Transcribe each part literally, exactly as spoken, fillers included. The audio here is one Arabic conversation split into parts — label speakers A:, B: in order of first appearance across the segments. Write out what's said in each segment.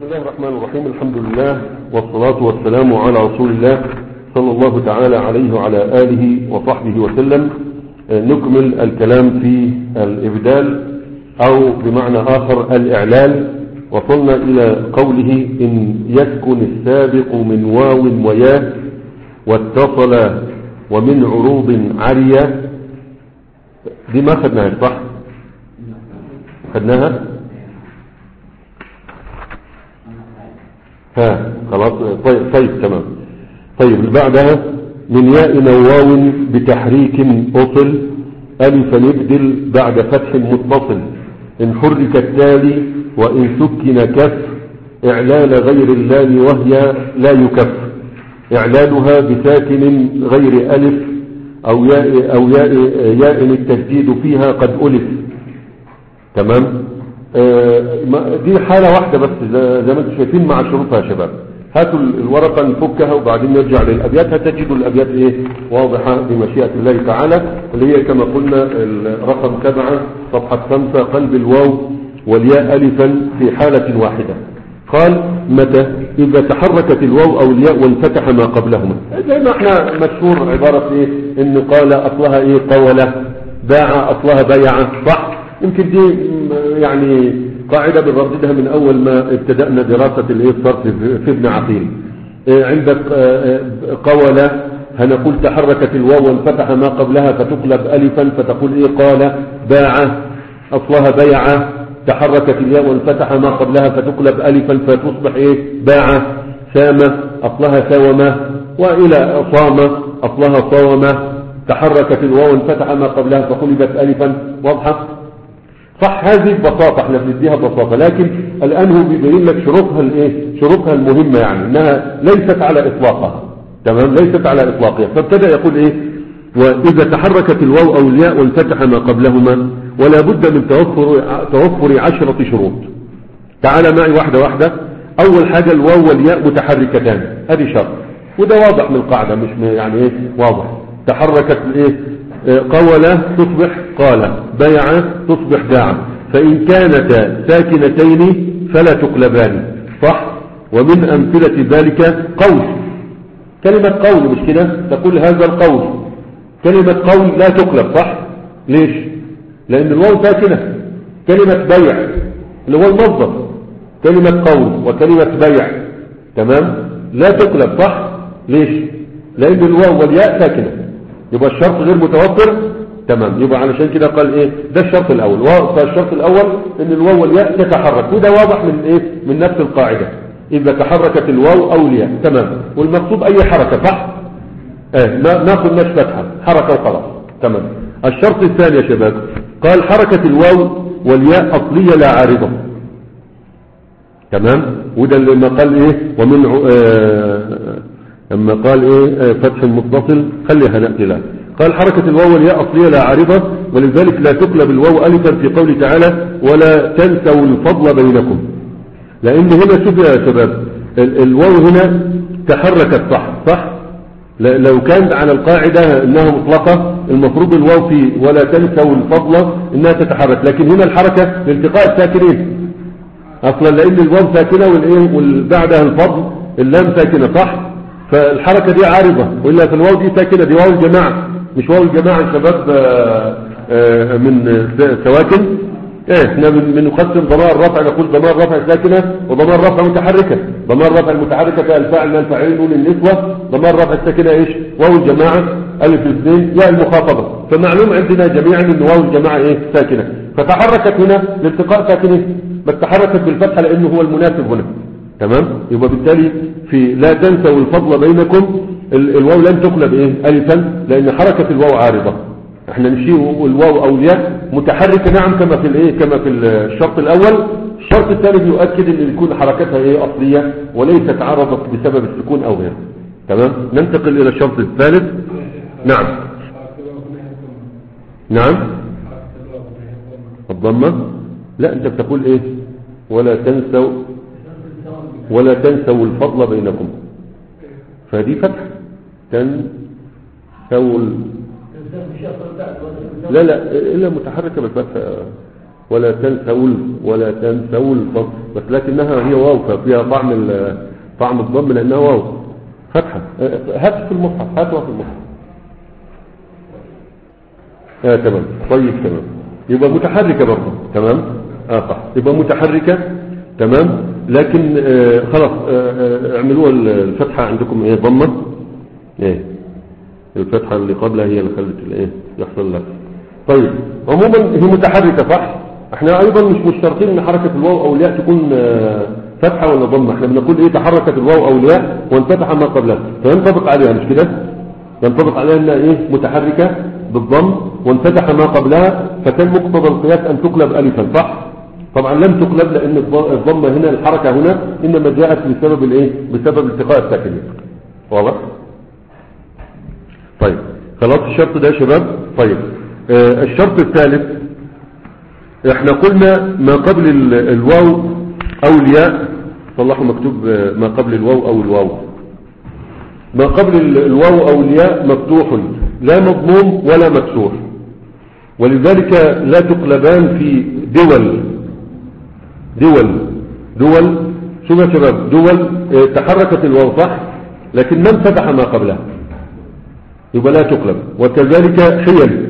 A: بسم الله الرحمن الرحيم. الحمد لله والصلاة والسلام على رسول الله صلى الله تعالى عليه وعلى آله وصحبه وسلم. نكمل الكلام في الإبدال أو بمعنى آخر الإعلال. وصلنا إلى قوله إن يسكن السابق من واو وياء واتصل ومن عروض عرية. دي ما خدناها صح؟ خدناها؟ ها خلاص. طيب, طيب تمام. طيب اللي بعدها من ياء واو بتحريك أصل ألفا يبدل بعد فتح متصل إن حرك التالي وإن سكن كف إعلال غير اللام وهي لا يكف إعلالها بساكن غير ألف أو ياء أو ياء, ياء التجديد فيها قد ألف. تمام. دي حالة واحدة بس زي ما انتم شايفين مع شروطها يا شباب. هاتوا الورقة نفكها وبعدين نرجع للأبيات. هتجدوا الأبيات ايه واضحة بمشيئة الله تعالى، اللي هي كما قلنا الرقم سبعة صفحة خمسة قلب الواو والياء ألفا في حالة واحدة. قال متى إذا تحركت الواو أو الياء وانفتح ما قبلهما. زي ما احنا مشهور عبارة ايه ان قال أصلها ايه قولة، باع أصلها بيعة، صح؟ يمكن دي يعني قاعدة بنرددها من أول ما ابتدأنا دراسة الصرف في ابن عقيل. عندك قولة هنقول تحركت الواو وانفتح ما قبلها فتقلب ألفا فتقول إيه قال باع أصلها بيعة. تحركت الياء وانفتح ما قبلها فتقلب ألفا فتصبح إيه باع. سامة أصلها ساومة وإلى صام أصلها صومة. تحركت الواو وانفتح ما قبلها فقلبت ألفا. واضحة؟ صح. هذه ببساطة احنا بنديها ببساطة، لكن الآن هو بيبين لك شروطها الايه شروطها المهمة، يعني انها ليست على اطلاقها. تمام، ليست على اطلاقها. فابتدأ يقول ايه واذا تحركت الواو او الياء وانفتح ما قبلهما ولا بد من توفر توفر عشرة شروط. تعال معي واحدة واحدة. اول حاجة الواو والياء متحركتان، هذه شرط وده واضح من القاعدة، مش يعني ايه واضح. تحركت ايه قولة تصبح قال، بيع تصبح باع. فإن كانتا ساكنتين فلا تقلبان، صح؟ ومن أمثلة ذلك قول، كلمة قول مش كده تقول هذا القول. كلمة قول لا تقلب، صح؟ ليش؟ لأن الواو ساكنة. كلمة بيع اللي هو المصدر، كلمة قول وكلمة بيع تمام لا تقلب، صح؟ ليش؟ لأن الواو والياء ساكنة، يبقى الشرط غير متوفر. تمام، يبقى علشان كده قال ايه ده الشرط الاول. فالشرط الاول ان الواو والياء تتحرك، وده واضح من ايه من نفس القاعده اذا تحركت الواو او الياء. تمام، والمقصود اي حركه، صح؟ ايه ما ناخذ ناش فتحه حركه وخلاص. تمام. الشرط الثاني يا شباب قال حركه الواو والياء اصليه لا عارضه. تمام، وده لما قال ايه ومن آه لما قال ايه فتح متصل خليها نأتي له. قال حركة الواو والياء أصلية لا عارضة، ولذلك لا تقلب الواو ألفا في قوله تعالى ولا تنسوا الفضل بينكم. لأن هنا شوف يا شباب الواو هنا تحركت، صح صح. لو كان على القاعدة انها مطلقة المفروض الواو في ولا تنسوا الفضل انها تتحرك، لكن هنا الحركة لالتقاء الساكنين اصلا، لان الواو ساكنة والايه والبعدها الفضل اللام ساكنة، صح؟ فالحركة دي عارضة، وإلا في الواو دي ساكنة، دي واو الجماعة مش واو الجماعة الشباب من سواكن. ايه احنا بنقسم ضمائر الرفع، نقول ضمائر الرفع ساكنة وضمائر الرفع متحركة. ضمائر الرفع المتحركة الفاعل من الفاعلين نون النسوة. ضمائر الرفع الساكنة ايش؟ واو الجماعة ألف اثنين ياء المخاطبة. فمعلوم عندنا جميعا ان واو الجماعة ايه ساكنة، فتحركت هنا لالتقاء ساكنين، بس تحركت بالفتحة لانه هو المناسب هنا. تمام، يبقى بالتالي في لا تنسوا الفضل بينكم الواو لن تقلب ايه الفا، لان حركة الواو عارضة. احنا نمشي الواو او الياء متحركة نعم كما في الايه كما في الشرط الاول. الشرط الثاني بيؤكد ان يكون حركتها ايه اصلية وليست عرضت بسبب السكون او غيره. تمام، ننتقل الى الشرط الثالث. نعم نعم الضمة. لا انت بتقول ايه ولا تنسوا ولا تنسوا الفضل بينكم، فدي فتح تنسوا ال... لا لا إلا متحركة بالفتح. ولا تنسوا ولا تنسوا الفصل، بس لكنها هي واو ففيها طعم طعم الضم لأنها واو فتحة. هات في المصحف، هاتها في المصحف. آه تمام. طيب تمام، يبقى متحركة برضه. تمام. اه صح، يبقى متحركة. تمام. لكن آه خلاص آه آه اعملوها الفتحة عندكم ايه ضمة. ايه الفتحة اللي قبلها هي اللي خلت الايه يحصل لك. طيب عموما هي متحركة صح. احنا ايضا مش مشترطين ان حركة الواو او الياء تكون آه فتحة ولا ضمة. احنا بنقول ايه تحركت الواو او الياء وانفتح ما قبلها فينطبق عليها، مش كده؟ ينطبق عليها انها ايه متحركة بالضم وانفتح ما قبلها، فكان مقتضى القياس ان تقلب الفا صح. طبعا لم تقلب لان الضمه هنا الحركه هنا انما جاءت بسبب الايه بسبب التقاء الساكنين. واضح؟ طيب خلاص الشرط ده يا شباب. طيب آه الشرط الثالث احنا قلنا ما قبل الواو او الياء، صلحوا مكتوب ما قبل الواو او الواو، ما قبل الواو او الياء مفتوح لا مضموم ولا مكسور، ولذلك لا تقلبان في دول دول دول شو يا شباب؟ دول تحركت الواو صح لكن من فتح ما قبلها يبقى لا تقلب. وكذلك حيل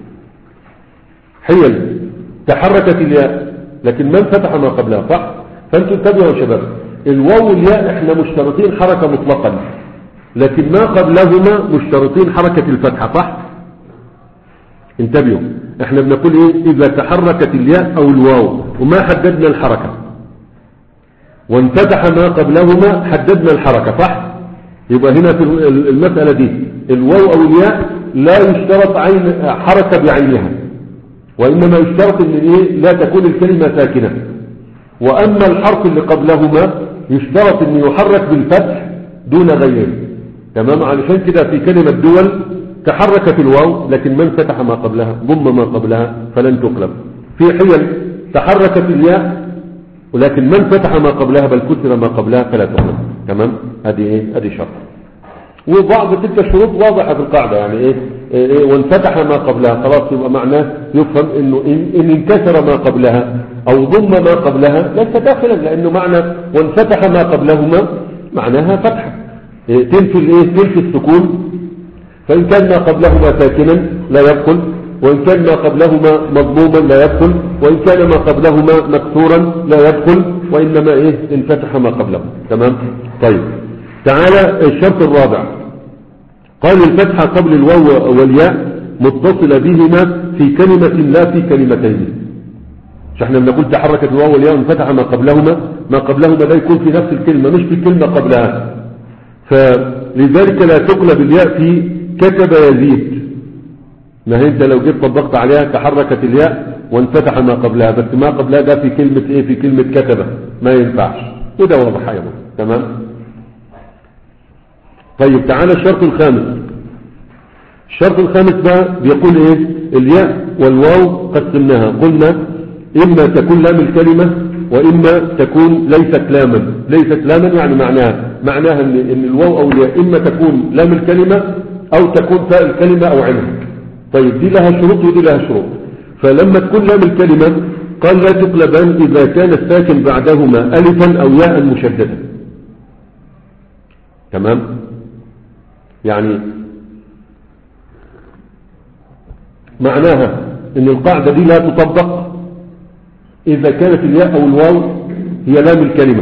A: حيل تحركت الياء لكن من فتح ما قبلها صح. فانتم انتبهوا يا شباب، الواو والياء احنا مشترطين حركة مطلقا لكن ما قبلهما مشترطين حركة الفتحة صح. انتبهوا، احنا بنقول ايه اذا تحركت الياء او الواو وما حددنا الحركة وانفتح ما قبلهما حددنا الحركة صح. يبقى هنا في المسألة دي الواو او الياء لا يشترط عين حركة بعينها، وانما يشترط ان ايه لا تكون الكلمة ساكنة. واما الحرف اللي قبلهما يشترط ان يحرك بالفتح دون غيره. تمام. علشان كده في كلمة دول تحركت الواو لكن من فتح ما قبلها ضم ما قبلها فلن تقلب. في حيل تحركت الياء ولكن من فتح ما قبلها بل كسر ما قبلها فلا تقلب. تمام. هذه ايه هذه شرط. وبعض تلك الشروط واضحة في القاعدة يعني ايه, إيه وانفتح ما قبلها خلاص يبقى معناه يفهم انه إن, إن انكسر ما قبلها او ضم ما قبلها ليس داخلا، لانه معنى وانفتح ما قبلهما معناها فتحة إيه تنفي الايه تنفي السكون. فإن كان ما قبلهما ساكنا لا يدخل، وإن كان ما قبلهما مضموما لا يدخل، وإن كان ما قبلهما مكسورا لا يدخل، وإنما إيه انفتح ما قبله. تمام. طيب تعالى الشرط الرابع قال الفتحة قبل الواو والياء متصلة بهما في كلمة لا في كلمتين. مش احنا بنقول تحركت الواو والياء وانفتح ما قبلهما، ما قبلهما ده يكون في نفس الكلمة مش في كلمة قبلها. فلذلك لا تقلب الياء في كتب يزيد. ما هي انت لو جيت طبقت عليها تحركت الياء وانفتح ما قبلها، بس ما قبلها ده في كلمة ايه في كلمة كتب ما ينفعش، وده واضح ايضا. تمام. طيب تعالى الشرط الخامس. الشرط الخامس بقى بيقول ايه الياء والواو قسمناها قلنا اما تكون لام الكلمة واما تكون ليست لاما. ليست لاما يعني معناها معناها ان, إن الواو او الياء اما تكون لام الكلمة او تكون فاء الكلمة او عينها. طيب دي لها شروط ودي لها شروط. فلما تكون لام الكلمة قال لا تقلبان اذا كان الساكن بعدهما الفا او ياء مشددة. تمام. يعني معناها ان القاعدة دي لا تطبق اذا كانت الياء او الواو هي لام الكلمة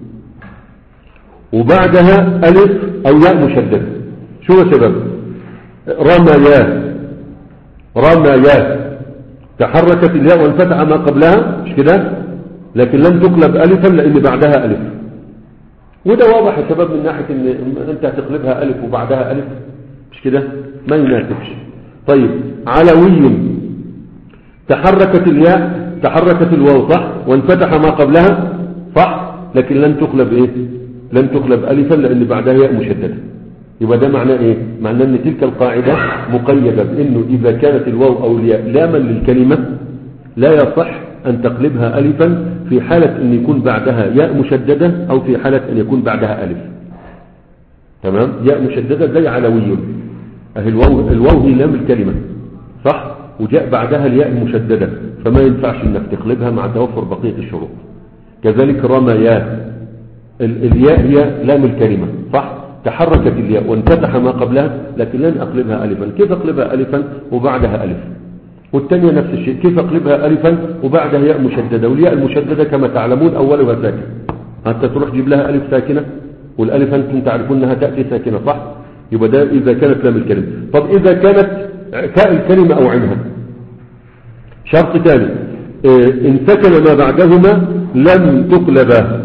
A: وبعدها الف او ياء مشددة. شو يا شباب؟ رميا رميا تحركت الياء وانفتح ما قبلها مش كده، لكن لم تقلب الفا لان بعدها الف. وده واضح يا شباب من ناحية ان انت هتقلبها الف وبعدها الف مش كده ما يناسبش. طيب علوي تحركت الياء تحركت الواو صح وانفتح ما قبلها صح لكن لن تقلب ايه لن تقلب الفا لان بعدها ياء مشددة. يبقى ده معناه ايه؟ معناه ان تلك القاعدة مقيدة بانه اذا كانت الواو او الياء لاما للكلمة لا يصح ان تقلبها الفا في حالة ان يكون بعدها ياء مشددة او في حالة ان يكون بعدها الف. تمام. ياء مشددة زي علوي اهي الواو الواو هي لام الكلمة صح وجاء بعدها الياء المشددة فما ينفعش انك تقلبها مع توفر بقية الشروط. كذلك رميا الياء هي لام الكلمة صح، تحركت الياء وانفتح ما قبلها، لكن لن أقلبها ألفا. كيف أقلبها ألفا وبعدها ألف؟ والثانية نفس الشيء، كيف أقلبها ألفا وبعدها ياء مشددة؟ والياء المشددة كما تعلمون أولها ساكن، حتى تروح تجيب لها ألف ساكنة، والألف أنتم تعرفون أنها تأتي ساكنة صح؟ يبقى ده إذا كانت لام الكلمة. طب إذا كانت تاء الكلمة أو عينها، شرط ثاني إن سكن ما بعدهما لم تقلبا.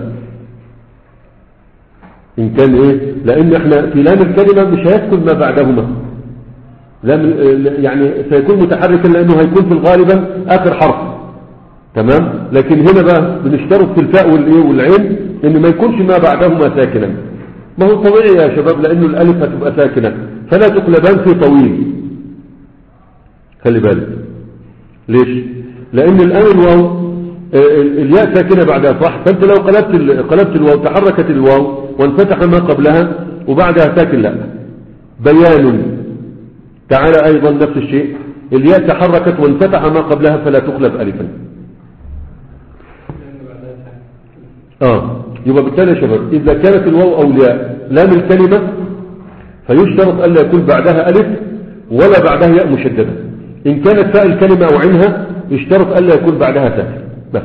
A: إن كان إيه؟ لأن إحنا في لام الكلمة مش هيسكن ما بعدهما، لام يعني سيكون متحركا لأنه هيكون في الغالبا آخر حرف، تمام. لكن هنا بقى بنشترط في الفاء والإيه والعين إن ما يكونش ما بعدهما ساكنا. ما هو طبيعي يا شباب، لأنه الألف هتبقى ساكنة، فلا تقلبان في طويل. خلي بالك ليش؟ لأن الآن الواو الياء ساكنة بعدها صح، فأنت لو قلبت قلبت الواو تحركت الواو وانفتح ما قبلها وبعدها ساكن، لا. بيان تعالى أيضا نفس الشيء، الياء تحركت وانفتح ما قبلها فلا تقلب ألفا. آه يبقى بالتالي يا شباب إذا كانت الواو أو الياء لام الكلمة فيشترط ألا يكون بعدها ألف ولا بعدها ياء مشددة. إن كانت فاء الكلمة أو عينها يشترط ألا يكون بعدها ساكن بس.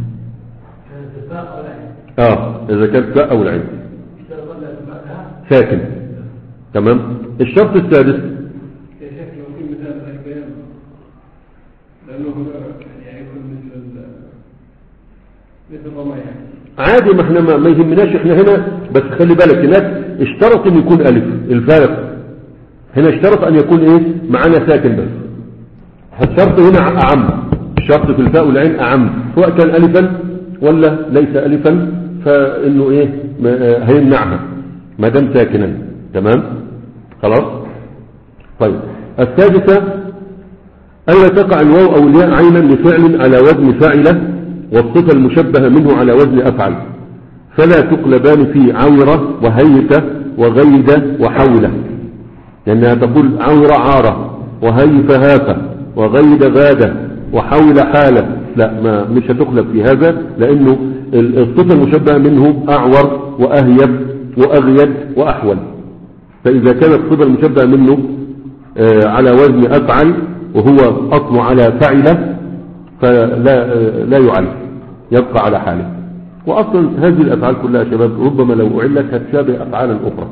A: آه إذا كانت فاء أو العين ساكن، تمام. الشرط السادس عادي، ما احنا ما يهمناش احنا هنا، بس خلي بالك هناك اشترط ان يكون الف، الفارق هنا اشترط ان يكون ايه معانا ساكن بس. الشرط هنا اعم، الشرط في الفاء والعين اعم، سواء كان الفا ولا ليس الفا فانه ايه هيمنعها ما دام ساكنا، تمام خلاص. طيب السادسة ألا تقع الواو أو الياء عينا لفعل على وزن فاعلة والصفة المشبهة منه على وزن أفعل، فلا تقلبان في عورة وهيفة وغيدة وحولة، لأنها تقول عورة عارة وهيفة هافة وغيدة غادة وحول حالة، لا ما مش هتقلب في هذا، لأنه الصفة المشبهة منه أعور وأهيب وأغيد وأحول. فإذا كانت الصفة المشبهة منه على وزن أفعل وهو أصل على فعلة فلا لا يعل، يبقى على حاله. وأصلا هذه الأفعال كلها شباب ربما لو أعلت هتشابه أفعالا أخرى،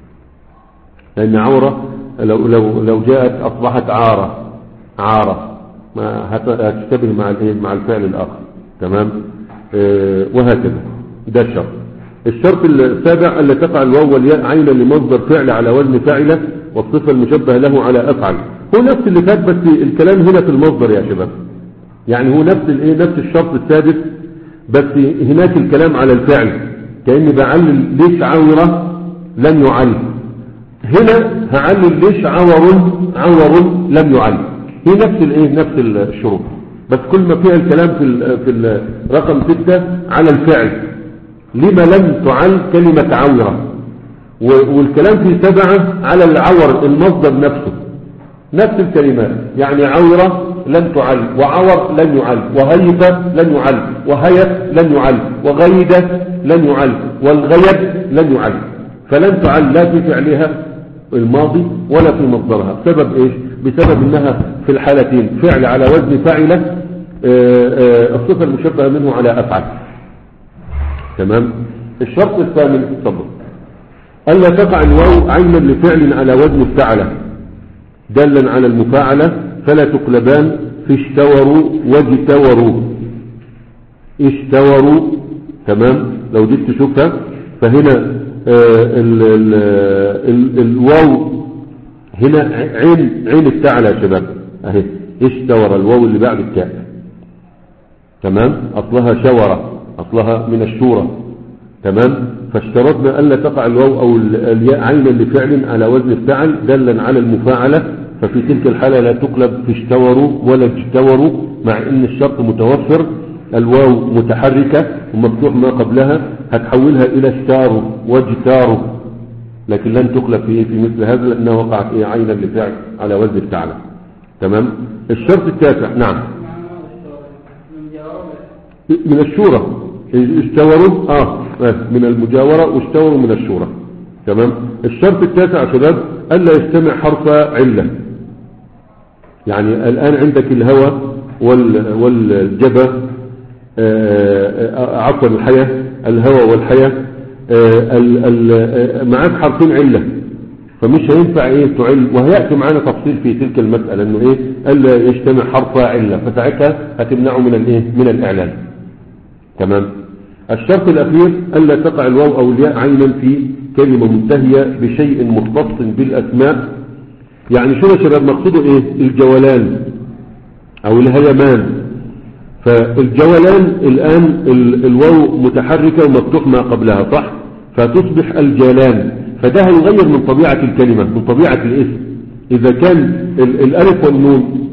A: لأن عورة لو لو لو جاءت أصبحت عارة عارة ما هتشتبه مع مع الفعل الآخر، تمام. آه وهكذا ده الشرط. الشرط السابع ألا تقع الواو والياء عينا لمصدر فعل على وزن فاعلة والصفة المشبه له على أفعل. هو نفس اللي فات، بس الكلام هنا في المصدر يا شباب، يعني هو نفس الايه نفس الشرط السادس، بس هناك الكلام على الفعل، كأني بعلل ليش عورة لم يعل، هنا هعلل ليش عور عور لم يعل. هي نفس الايه نفس الشروط، بس كل ما فيها الكلام في ال في الرقم ستة على الفعل، لما لم تعل كلمة عورة، والكلام في سبعة على العور المصدر نفسه، نفس الكلمات، يعني عورة لن تعل وعور لن يعل وهيفة لن يعل وهيف لن يعل وغيدة لن يعل والغيد لن يعل، فلن تعل لا في فعلها الماضي ولا في مصدرها. بسبب ايش؟ بسبب انها في الحالتين فعل على وزن فاعلة، الصفة المشبهة منه على افعل، تمام. الشرط الثامن تفضل ألا تقع الواو عينا لفعل على وزن افتعل دالا على المفاعلة فلا تقلبان في اشتوروا واجتوروا. اشتوروا تمام، لو جيت تشوفها فهنا آه ال ال ال الواو هنا عين عين افتعل يا شباب اهي، اشتور الواو اللي بعد التاء، تمام، اصلها شورة، اصلها من الشورى، تمام. فاشترطنا ألا تقع الواو أو الياء عينا لفعل على وزن افتعل دالا على المفاعلة، ففي تلك الحالة لا تقلب في اشتوروا ولا اجتوروا، مع ان الشرط متوفر، الواو متحركة ومفتوح ما قبلها، هتحولها الى اشتاروا واجتاروا، لكن لن تقلب في في مثل هذا لانها وقعت عينا لفعل على وزن افتعل، تمام. الشرط التاسع نعم من الشورى اشتوروا اه من المجاورة واشتوروا من الشورى. تمام. الشرط التاسع يا شباب ألا يجتمع حرف علة. يعني الآن عندك الهوى والجبى عفوا الحياة الهوى والحياة معاك حرفين علة فمش هينفع ايه تعل وهيأتي معانا تفصيل في تلك المسألة انه ايه ألا يجتمع حرف علة فساعتها هتمنعه من الايه من الإعلان. تمام. الشرط الأخير ألا تقع الواو أو الياء عينا في كلمة منتهية بشيء مختص بالأسماء. يعني شو يا شباب مقصوده ايه الجولان او الهيمان. فالجولان الآن الواو متحركة ومفتوح ما قبلها صح فتصبح الجلان فده هيغير من طبيعة الكلمة من طبيعة الاسم. إذا كان الألف والنون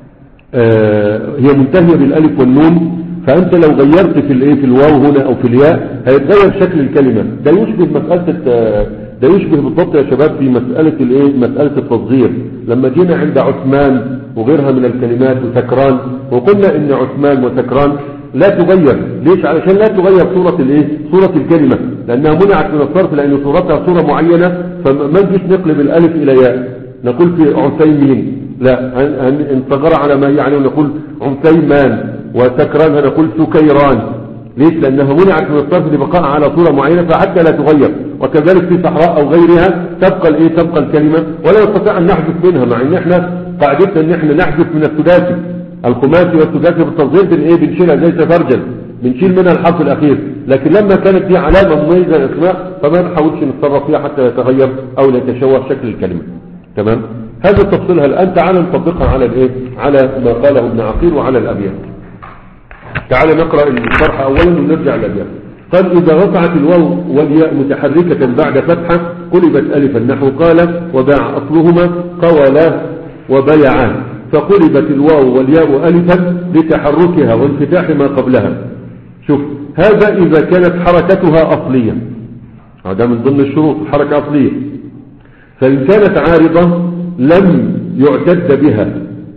A: آه هي منتهية بالألف والنون فأنت لو غيرت في الايه في الواو هنا أو في الياء هيتغير شكل الكلمة. ده يشبه مسألة ده يشبه بالضبط يا شباب في مسألة الايه مسألة التصغير لما جينا عند عثمان وغيرها من الكلمات وسكران وقلنا ان عثمان وسكران لا تغير. ليش؟ علشان لا تغير صورة الايه صورة الكلمة لانها منعت من الصرف لان صورتها صورة معينة فما نجيش نقلب الالف الى ياء نقول في عثيمين لا انصغر على ما يعني ونقول عثيمان وسكران هنقول سكيران. ليش؟ لأنها منعت من الصرف لبقاء على صورة معينة فحتى لا تغير. وكذلك في صحراء أو غيرها تبقى الايه تبقى الكلمة ولا نستطيع أن نحذف منها مع أن احنا قاعدتنا أن احنا نحذف من الثلاثي الخماسي والثلاثي بالتصغير بالايه بنشيلها زي تفرجل بنشيل منها الحرف الأخير. لكن لما كانت دي علامة مميزة للأسماء فما نحاولش نتصرف فيها حتى يتغير أو يتشوه شكل الكلمة. تمام. هذا تفصيلها الآن تعال نطبقها على الايه على ما قاله ابن عقيل وعلى الأبيات. تعال نقرأ الشرح أولا ونرجع للأبيات. قال إذا رفعت الواو والياء متحركة بعد فتحة قلبت ألفا نحو قال وباع أصلهما قولا وبيعا فقلبت الواو والياء ألفا لتحركها وانفتاح ما قبلها. شوف هذا إذا كانت حركتها أصلية هذا من ضمن الشروط الحركة أصلية. فإن كانت عارضة لم يعتد بها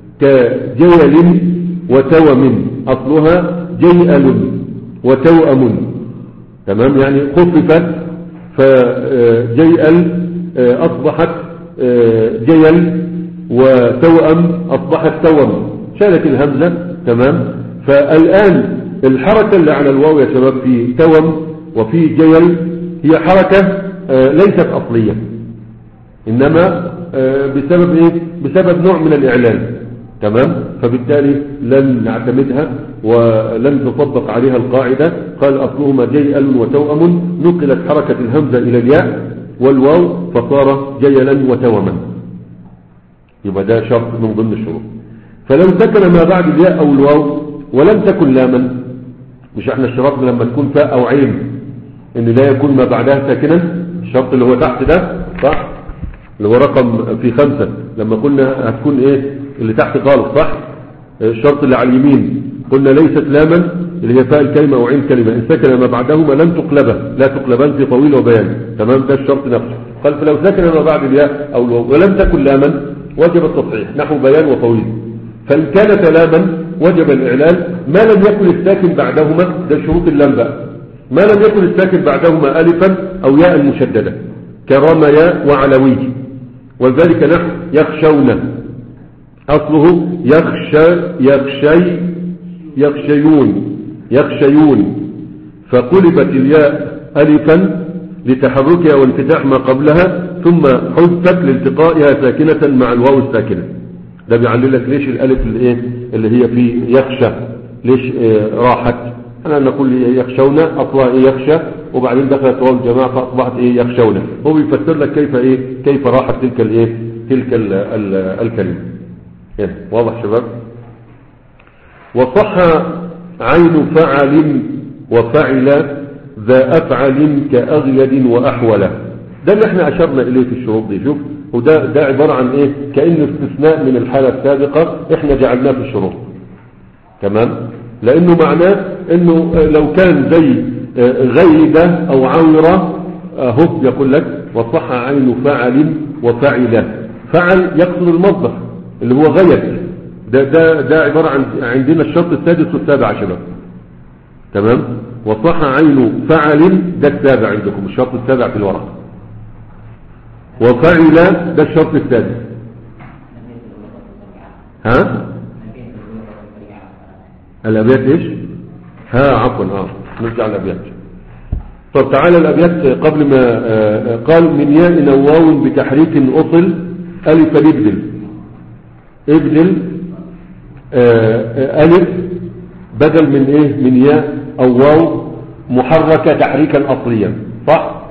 A: كجيل وتوم أصلها جيئل وتوأم. تمام. يعني خففت فجيئل أصبحت جيل وتوأم أصبحت توم شالت الهمزة. تمام. فالآن الحركة اللي على الواو يا شباب في توم وفي جيل هي حركة ليست أصلية إنما بسبب إيه بسبب نوع من الإعلان. تمام. فبالتالي لن نعتمدها ولن تطبق عليها القاعدة. قال أصلهما جيئل وتوأم نقلت حركة الهمزة إلى الياء والواو فصار جيلا وتوما. يبقى ده شرط من ضمن الشروط. فلو سكن ما بعد الياء أو الواو ولم تكن لاما مش احنا اشترطنا لما تكون فاء أو عين ان لا يكون ما بعدها ساكنا الشرط اللي هو تحت ده صح اللي هو رقم في خمسة لما قلنا هتكون ايه اللي تحت خالص صح. الشرط اللي على اليمين قلنا ليست لاما اللي هي فاء الكلمة او عين كلمة ان سكن ما بعدهما لن تقلبه لا تقلبان في طويل وبيان. تمام. ده الشرط نفسه. قال فلو سكن ما بعد الياء او الواو ولم تكن لاما وجب التصحيح نحو بيان وطويل. فان كانت لاما وجب الاعلان ما لم يكن الساكن بعدهما ده شروط اللام بقى ما لم يكن الساكن بعدهما الفا او ياء مشددة كرميا وعلوي. وذلك نحو يخشون أصله يخشى يخشي يخشيون يخشيون فقلبت الياء ألفا لتحركها وانفتاح ما قبلها ثم حذفت لالتقائها ساكنة مع الواو الساكنة. ده بيعلل لك ليش الألف اللي, إيه اللي هي في يخشى ليش إيه راحت. أنا نقول يخشون أصلها إيه يخشى وبعدين دخلت واو الجماعة فأصبحت إيه يخشون. هو بيفسر لك كيف إيه كيف راحت تلك الإيه تلك ال ال الكلمة. إيه واضح شباب. وصح عين فعل وفعل ذا أفعل كأغيد وأحول. ده اللي احنا أشرنا إليه في الشروط دي. شوف وده ده عبارة عن إيه كأنه استثناء من الحالة السابقة احنا جعلناه في الشروط. تمام. لأنه معناه إنه لو كان زي غيدة أو عورة هو يقول لك وصح عين فعل وفعل. فعل يقصد المصدر اللي هو غيد ده ده ده عبارة عن عندنا الشرط السادس والسابع يا شباب. تمام. وصح عين فعل ده السابع عندكم، الشرط السابع في الورق. وفعل ده الشرط السادس. ها الابيات ايش؟ ها عفوا اه نرجع الابيات. طب تعالى الابيات قبل ما آه قال من ياء نواو بتحريك اصل الف ابدل ابدل آه الف بدل من ايه؟ من ياء او واو محركة تحريكا اصليا، صح؟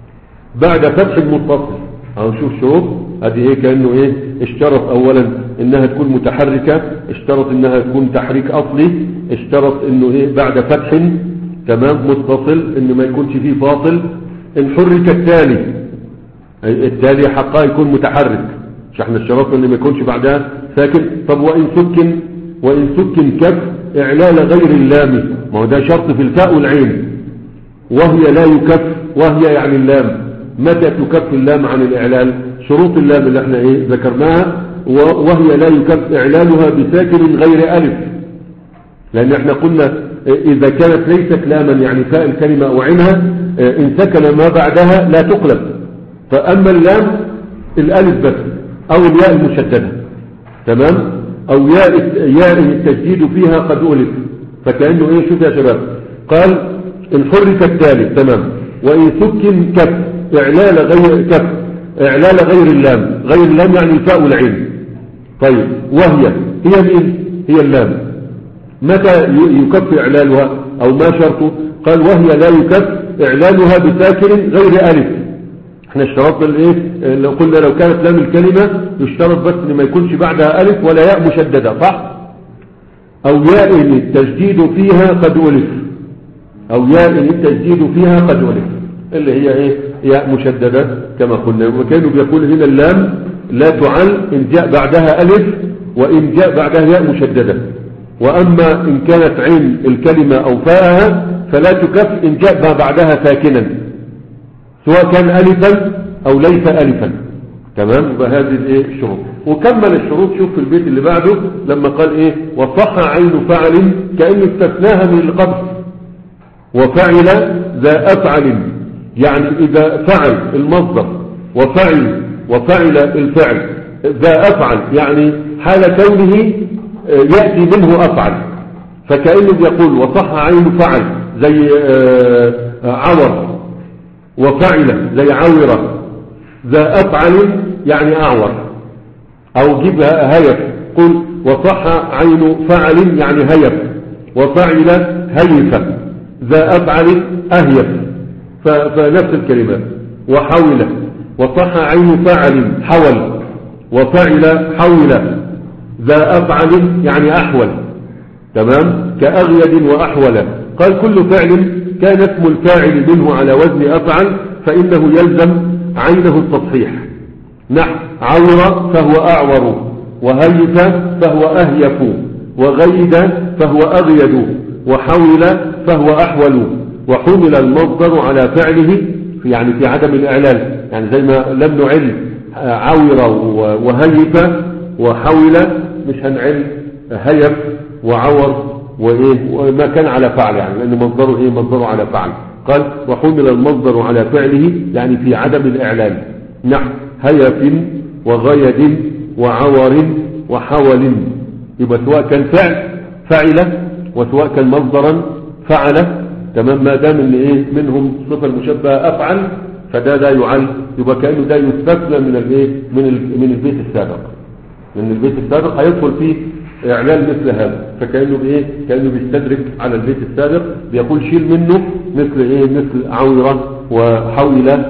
A: بعد فتح المتصل او شوف شوف هذه ايه؟ كأنه ايه؟ اشترط اولا انها تكون متحركة، اشترط انها تكون تحريك اصلي، اشترط انه ايه؟ بعد فتح تمام متصل ان ما يكونش فيه فاصل. ان حرك التالي التالي حقا يكون متحرك، مش احنا اشترطنا ان ما يكونش بعدها ساكن. طب وان سكن وان سكن كف اعلال غير اللام، ما هو ده شرط في الفاء والعين، وهي لا يكف، وهي يعني اللام. متى تكف اللام عن الاعلال؟ شروط اللام اللي احنا ايه ذكرناها. وهي لا يكف اعلالها بساكن غير الف، لان احنا قلنا اذا كانت ليست لاما يعني فاء الكلمة او عينها ان سكن ما بعدها لا تقلب. فاما اللام الالف بس او الياء المشددة، تمام، او ياء ياء التشديد فيها قد ألف. فكأنه ايه؟ شوف يا شباب، قال ان حرك الثالث تمام، وان سكن كف اعلال غير كف اعلال غير اللام، غير اللام يعني الفاء والعين. طيب وهي هي مين؟ هي اللام. متى يكف اعلالها او ما شرطه؟ قال وهي لا يكف اعلالها بساكن غير الف. احنا اشترطنا الايه؟ لو قلنا لو كانت لام الكلمة يشترط بس ان ما يكونش بعدها الف ولا ياء مشددة، صح؟ او ياء التجديد فيها قد ألف، او ياء التجديد فيها قد ألف اللي هي ايه؟ ياء مشددة كما قلنا. وكانوا بيقول هنا اللام لا تعل ان جاء بعدها الف وان جاء بعدها ياء مشددة. واما ان كانت عين الكلمة او فاءها فلا تكف ان جاء ما بعدها ساكنا سواء كان الفا او ليس الفا. تمام. وهذه الايه الشروط. وكمل الشروط. شوف في البيت اللي بعده لما قال ايه؟ وصح عين فعل كأنه استثناها من القبض. وفعل ذا افعل يعني اذا فعل المصدر وفعل وفعل الفعل ذا افعل يعني حال كونه يأتي منه افعل. فكأنه بيقول وصح عين فعل زي عور، وفعل زي عورة، ذا أفعل يعني أعور. أو جيبها هيف، قل وصح عين فعل يعني هيف، وفعل هيف، ذا أفعل أهيف. فنفس الكلمات. وحول وصح عين فعل حول، وفعل حول، ذا أفعل يعني أحول. تمام. كأغيد وأحول. قال كل فعل كان اسم الفاعل منه على وزن أفعل فإنه يلزم عينه التصحيح. نحو عور فهو أعور، وهيف فهو أهيف، وغيد فهو أغيد، وحول فهو أحول. وحمل المصدر على فعله يعني في عدم الإعلال، يعني زي ما لم نعل عور وهيف وحول مش هنعل هيف وعور وايه وما كان على فعل، يعني لأن مصدره ايه؟ مصدره على فعل. قال وحمل المصدر على فعله يعني في عدم الإعلال. نحو هيف وغيد وعور وحول. يبقى سواء كان فعل فعل وسواء كان مصدرا فعل. تمام. ما دام ان ايه منهم صفة المشبهة افعل فده لا يعل. يبقى كأنه ده يستثنى من الايه من من البيت السابق. من البيت السابق هيدخل فيه اعلان مثل هذا. فكأنه بايه؟ كأنه بيستدرك على البيت السابق، بيقول شيل منه مثل ايه؟ مثل عورة وحول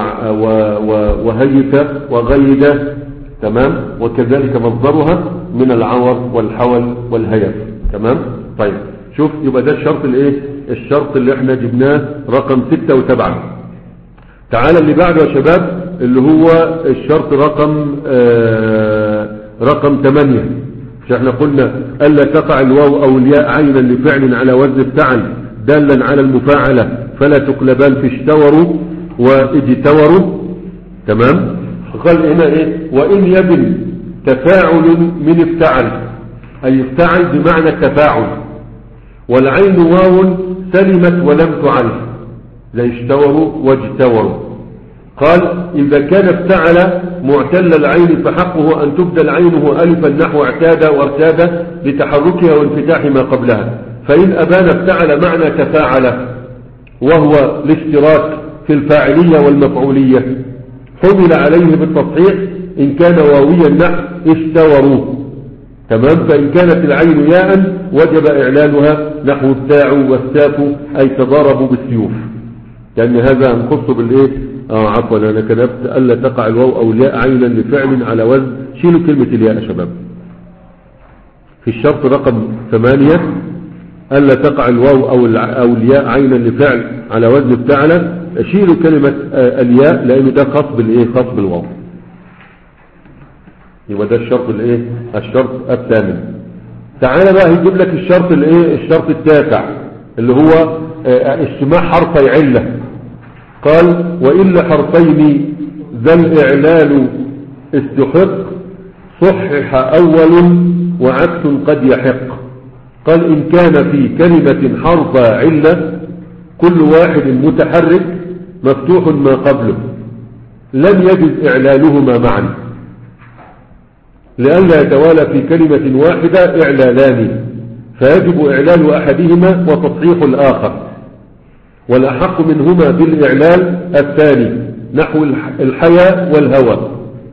A: وهيف وغيد. تمام. وكذلك مصدرها من العور والحول والهيف. تمام. طيب شوف، يبقى ده الشرط الايه؟ الشرط اللي احنا جبناه رقم ستة وسبعة. تعالى اللي بعده يا شباب اللي هو الشرط رقم آه رقم ثمانية. مش احنا قلنا ألا تقع الواو أو الياء عينا لفعل على وزن افتعل دالا على المفاعلة فلا تقلبان في اشتوروا واجتوروا. تمام. قال هنا ايه؟ وإن يبن تفاعل من افتعل أي افتعل بمعنى التفاعل، والعين واو سلمت ولم تعل زي اشتوروا واجتوروا. قال إذا كان افتعل معتل العين فحقه أن تبدل عينه ألفا نحو اعتاد وارتاد لتحركها وانفتاح ما قبلها. فإن أبان افتعل معنى تفاعل وهو الاشتراك في الفاعلية والمفعولية حمل عليه بالتصحيح إن كان واويا نحو اشتوروا. تمام. فإن كانت العين ياء وجب إعلانها نحو التاع والساف أي تضاربوا بالسيوف، لأن هذا نخص بالإيه؟ آه عفوا أنا كتبت ألا تقع الواو أو الياء عينا لفعل على وزن، شيلوا كلمة الياء يا شباب في الشرط رقم ثمانية، ألا تقع الواو أو أو الياء عينا لفعل على وزن افتعل، شيلوا كلمة آه الياء لأنه ده خاص بالإيه؟ خاص بالواو. يبقى ده الشرط الايه؟ الشرط الثامن. تعالى بقى يجيب لك الشرط الايه؟ الشرط التاسع اللي هو اجتماع حرفي علة. قال وإلا حرفين ذا الإعلال استحق صحح أول وعكس قد يحق. قال إن كان في كلمة حرف علة كل واحد متحرك مفتوح ما قبله لم يجز إعلالهما معا، لئلا يتوالى في كلمة واحدة إعلالان فيجب إعلال أحدهما وتصحيح الآخر، والأحق منهما بالإعلال الثاني نحو الحيا والهوى،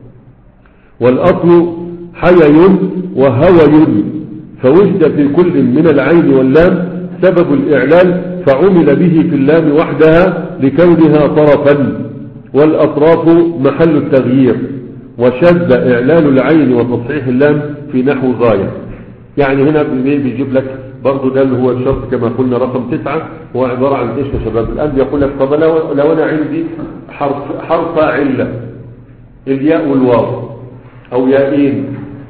A: والأصل حيي وهوي، فوجد في كل من العين واللام سبب الإعلال فعمل به في اللام وحدها لكونها طرفا والأطراف محل التغيير، وشذ إعلال العين وتصحيح اللام في نحو غاية. يعني هنا بيجيب لك برضو ده اللي هو الشرط كما قلنا رقم تسعة، هو عبارة عن ايش يا شباب؟ الآن بيقول لك طب لو, لو أنا عندي حرف, حرف علة الياء والواو أو يائين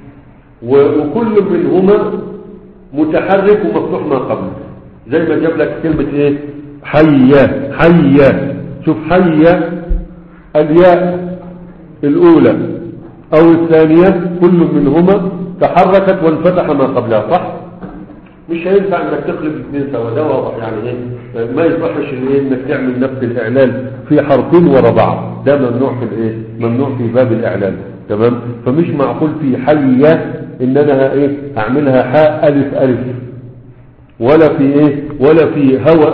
A: وكل منهما متحرك ومفتوح ما قبله، زي ما جاب لك كلمة ايه؟ حية. حية شوف حية الياء الأولى أو الثانية كل منهما تحركت وانفتح ما قبلها، صح؟ مش هينفع انك تقلب الاثنين سوا، ده واضح يعني ايه؟ ما يصحش الايه انك تعمل نفس الاعلال في حرفين ورا بعض، ده ممنوع في الايه؟ ممنوع في باب الاعلال. تمام؟ فمش معقول في حية ان انا ايه اعملها حاء الف الف، ولا في ايه ولا في هوى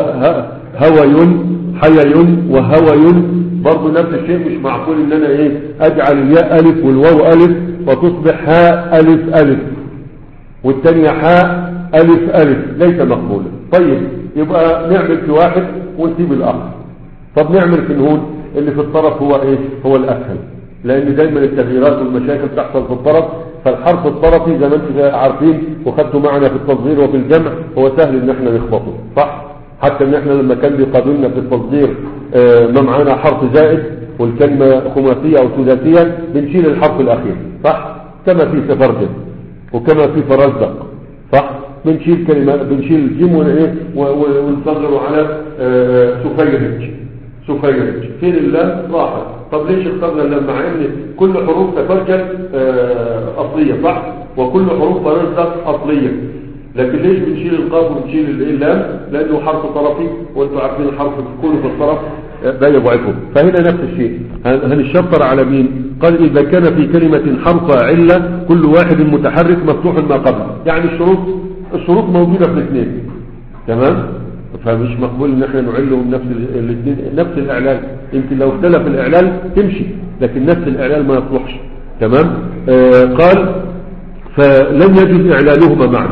A: هوي حيي وهوي برضو نفس الشيء. مش معقول ان انا ايه اجعل الياء الف والواو الف وتصبح هاء الف الف والثانيه حاء الف الف، ليس مقبولا. طيب يبقى نعمل في واحد ونسيب الاخر. طب نعمل في الهون اللي في الطرف هو ايه؟ هو الاسهل، لان دايما التغييرات والمشاكل تحصل في الطرف، فالحرف الطرفي زي ما انتم عارفين وخدتوا معنا في التصغير وفي الجمع هو سهل ان احنا نخبطه، صح؟ حتى ان احنا لما كان بيقابلنا في التصغير اه ما معانا حرف زائد والكلمة خماسية او ثلاثية بنشيل الحرف الاخير، صح؟ كما في سفرجل وكما في فرزدق، صح؟ بنشيل كلمة بنشيل الجيم ونصغره على اه سفيرج. سفيرج فين اللام؟ راحت. طب ليش اخترنا اللام مع ان كل حروف سفرجل اه اصلية، صح؟ وكل حروف فرزدق اصلية، لكن ليش بنشيل القاف ونشيل اللام؟ لانه حرف طرفي وانتم عارفين الحرف تكون في الطرف ده يضعفه. فهنا نفس الشيء هنشطر على مين؟ قال اذا كان في كلمة حرف علة كل واحد متحرك مفتوح ما قبله، يعني الشروط الشروط موجودة في الاثنين. تمام؟ فمش مقبول ان احنا نعلهم نفس الاثنين نفس الاعلال. يمكن لو اختلف الاعلال تمشي، لكن نفس الاعلال ما يصلحش. تمام؟ آه قال فلم يجوز اعلالهما معا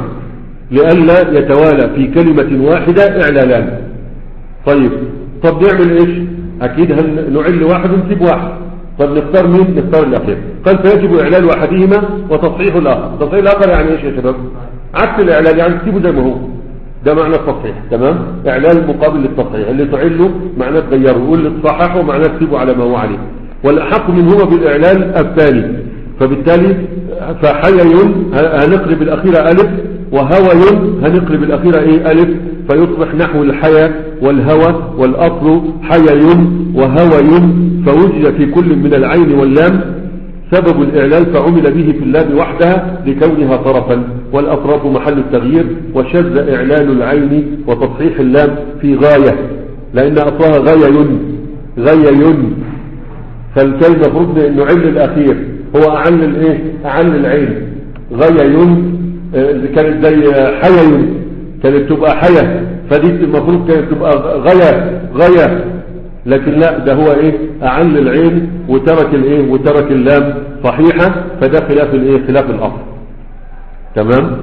A: لئلا يتوالى في كلمة واحدة إعلالان. طيب طب نعمل إيش؟ أكيد هنعل واحد ونسيب واحد. طب نختار مين؟ نختار الأخير. قال فيجب إعلال أحدهما وتصحيح الآخر. تصحيح الآخر يعني إيش يا شباب؟ عكس الإعلال، يعني تسيبه زي ما هو، ده معنى التصحيح. تمام؟ إعلال مقابل للتصحيح، اللي تعله معناه تغيره، واللي تصححه معناه تسيبه على ما هو عليه. والأحق منهما بالإعلال الثاني. فبالتالي فحيي هنقلب الأخيرة ألف، وهوي هنقلب الأخيرة إيه؟ ألف، فيصبح نحو الحيا والهوى، والأصل حيي وهوي، فوجد في كل من العين واللام سبب الإعلال فعمل به في اللام وحدها لكونها طرفا، والأطراف محل التغيير، وشذ إعلال العين وتصحيح اللام في غاية لأن أصلها غاية غاية، فالكلمة فرض أنه عل الأخير هو أعل الإيه؟ أعل العين. غاية إذا كانت زي حيا كانت تبقى حيا، فدي المفروض كانت تبقى غاية غاية، لكن لا، ده هو ايه؟ أعل العين وترك الايه؟ وترك اللام صحيحة، فده خلاف الايه؟ خلاف الأصل. تمام.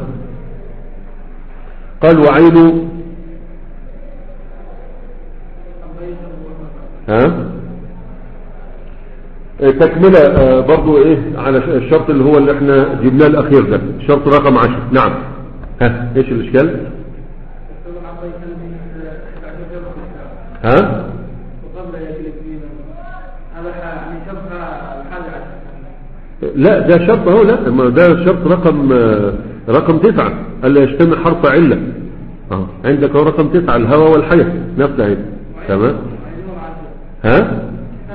A: قال وعين ها تكملة آه برضو ايه على الشرط اللي هو اللي احنا جبناه الاخير ده، الشرط رقم عشر. نعم. ها ايش الاشكال؟ ها لا ده شرط اهو، لا ما ده شرط رقم آه رقم تسعة، الا يجتمع حرف علة. اه عندك هو رقم تسعة الهوى والحياة نفسها هي. تمام. ها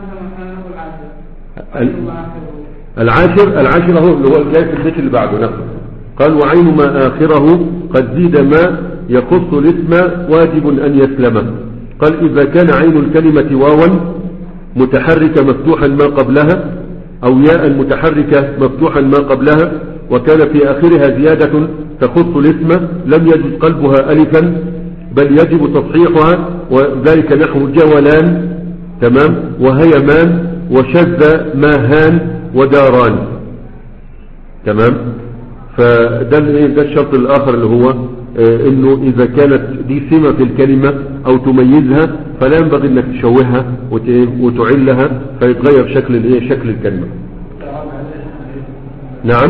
A: العاشر العاشر هو اللي هو الجاي في البيت اللي بعده نفسه. قال وعين ما آخره قد زيد ما يخص الاسم واجب أن يسلمه. قال إذا كان عين الكلمة واوا متحركة مفتوحا ما قبلها أو ياء متحركة مفتوحا ما قبلها وكان في آخرها زيادة تخص الاسم لم يجد قلبها ألفا بل يجب تصحيحها، وذلك نحو جولان تمام وهيمان وشذ ماهان وداران. تمام. فده ده الشرط الآخر اللي هو آه انه اذا كانت دي سمة في الكلمة او تميزها فلا ينبغي انك تشوهها وتعلها فيتغير شكل الايه؟ شكل الكلمة. نعم.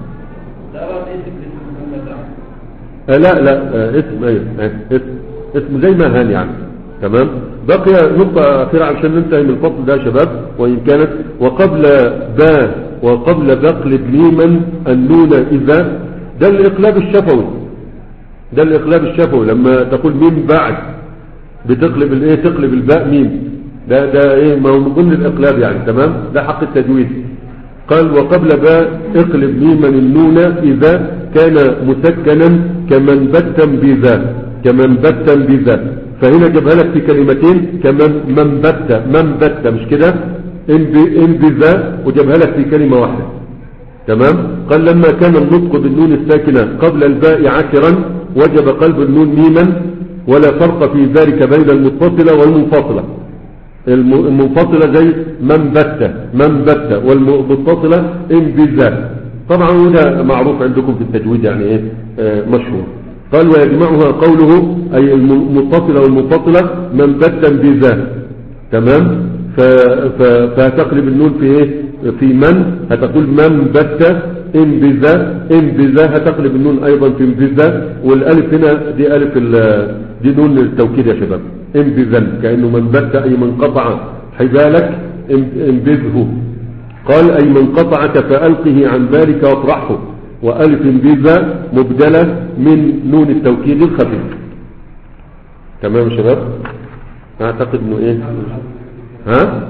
A: آه لا لا آه اسم ايوه آه اسم اسم زي ماهان يعني. تمام. بقي نقطة أخيرة عشان ننتهي من الفصل ده يا شباب، وإن كانت وقبل با وقبل بقلب ميما النون إذا، ده الإقلاب الشفوي، ده الإقلاب الشفوي لما تقول ميم بعد بتقلب الإيه؟ تقلب الباء ميم، ده ده إيه؟ ما هو من ضمن الإقلاب يعني. تمام. ده حق التجويد. قال وقبل با اقلب ميما النون إذا كان مسكنا كمن بتم بذا، كمن بتم بذا، فهنا جابها لك في كلمتين كمان من بت من بت مش كده ان بذا، وجابها لك في كلمة واحدة. تمام. قال لما كان النطق بالنون الساكنة قبل الباء عشرا وجب قلب النون ميما ولا فرق في ذلك بين المتصلة والمنفصلة. المنفصلة زي من بت من بت والمتصلة ان بذا. طبعا ده معروف عندكم في التجويد يعني ايه آه مشهور. قال ويجمعها قوله أي المتصلة والمنفصلة من بتا بذا. تمام. فتقلب النون في ايه؟ في من هتقول من بتا ان بذا، ان بذا هتقلب النون ايضا في بذا، والالف هنا دي الف دي نون التوكيد يا شباب. ان بذا كأنه من بتا اي من قطع حبالك انبذه. قال اي من قطعك فألقه عن بالك واطرحه، وألف بذا مبدلة من نون التوكيد الخفيف. تمام يا شباب. اعتقد انه ايه ها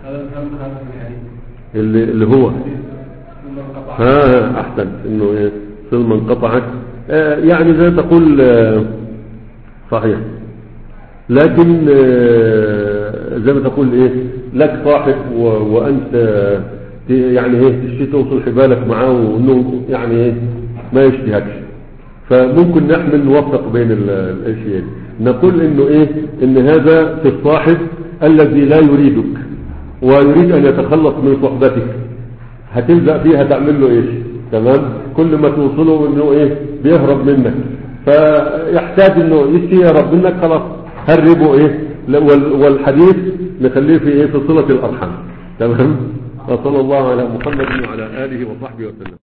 A: اللي, اللي هو ها احسن انه ايه صل من قطعك آه يعني زي تقول آه صحيح، لكن آه زي ما تقول ايه لك صاحب وانت آه يعني ايه تشتي توصل حبالك معاه وانه يعني ايه ما يشتهكش، فممكن نحمل نوفق بين الاشياء. نقول انه ايه ان هذا في الصاحب الذي لا يريدك ويريد ان يتخلص من صحبتك، هتلزق فيه هتعمل له ايش؟ تمام. كل ما توصله انه ايه بيهرب منك، فيحتاج انه يشتي يهرب منك، خلاص هربه ايه، والحديث نخليه في ايه في صلة الارحام. تمام. وصلى الله على محمد وعلى آله وصحبه وسلم.